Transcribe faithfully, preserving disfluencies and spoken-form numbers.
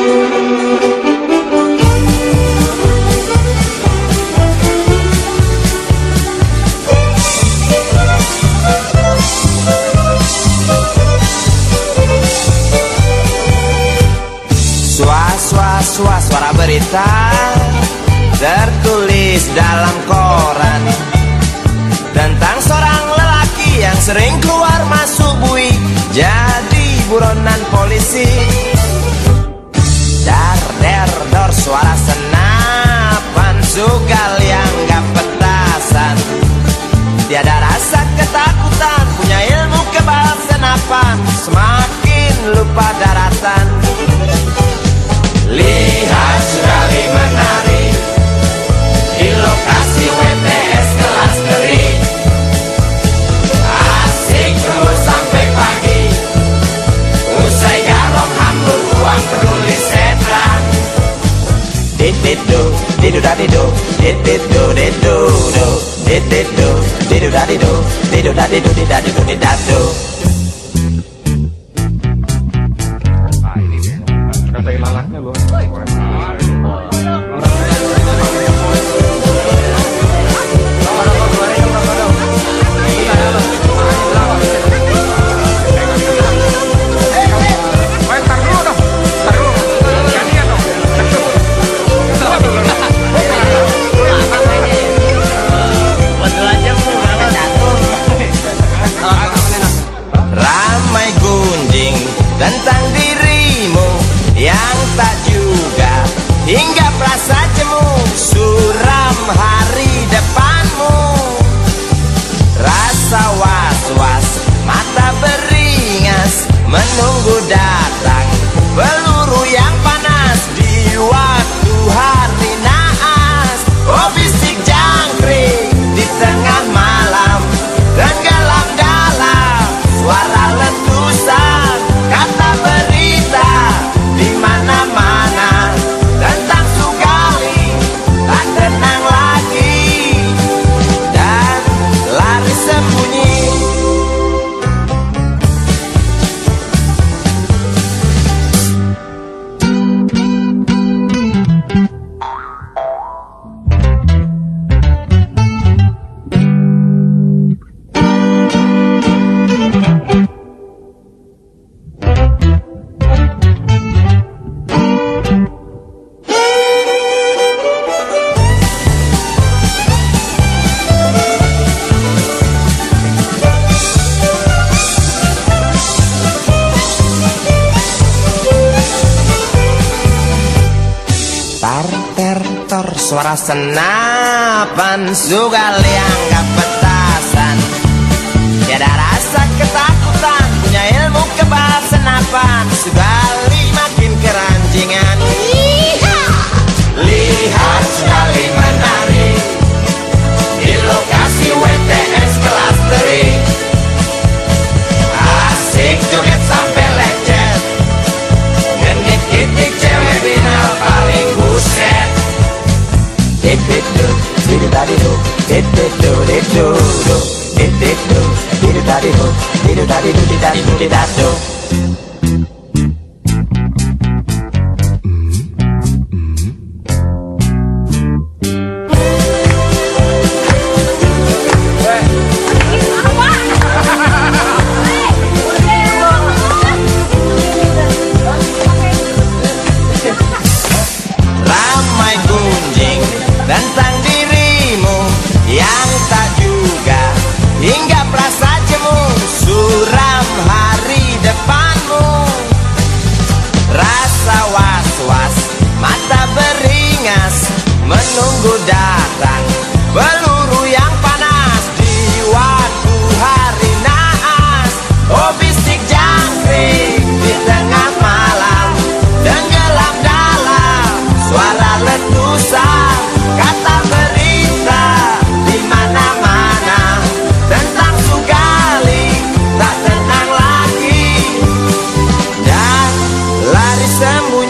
Swa suara berita tertulis dalam koran tentang seorang lelaki yang sering keluar masuk bui jadi buronan polisi. Dar der dor suara senapan sugal yang gak petasan, tiada rasa ketakutan, punya ilmu kebal senapan, semakin lupa daratan. Lihat sekali menari di lokasi W T S kelas teri, asik terus sampai pagi, usai garong hambur uang peduli setan. Dididu, didu dadidu, dididu didu do, dididu, didu dadidu, didu dadidu didadidu didadu. Katain lalaknya loh. Ramai gunjing tentang dirimu yang tak juga hingga perasa jemu, suram hari depanmu. Rasa was-was, mata beringas, menunggu datang peluru yang panas di waktu hari naas. Oh bisik jangkrik di tengah malam dan gelap dalam, suara letusan kata berita di mana-mana tentang Sugali tak tenang lagi dan lari sembunyi. Tar-ter-tor suara senapan sugal yang gak petasan, tiada rasa ketakutan, punya ilmu kebal senapan, Sugali makin keranjingan. Lihat Sugali menari di lokasi W T S kelas teri, asik joget sampai lecet, genit-gitik cewek bina paling buset. Dididu, didu dadidu, dididu didu do, dididu, didu dadidu, didu dadidu didadidu didadu. Ramai gunjing tentang dirimu yang tak juga hingga perasa jemu, suram hari depanmu. Rasa was-was, mata beringas, menunggu datang peluru yang panas di waktu hari naas. Oh bisik jangkrik di tengah malam dan gelap dalam, suara letusan kata berita di mana-mana tentang Sugali tak tenang lagi dan lari sembunyi.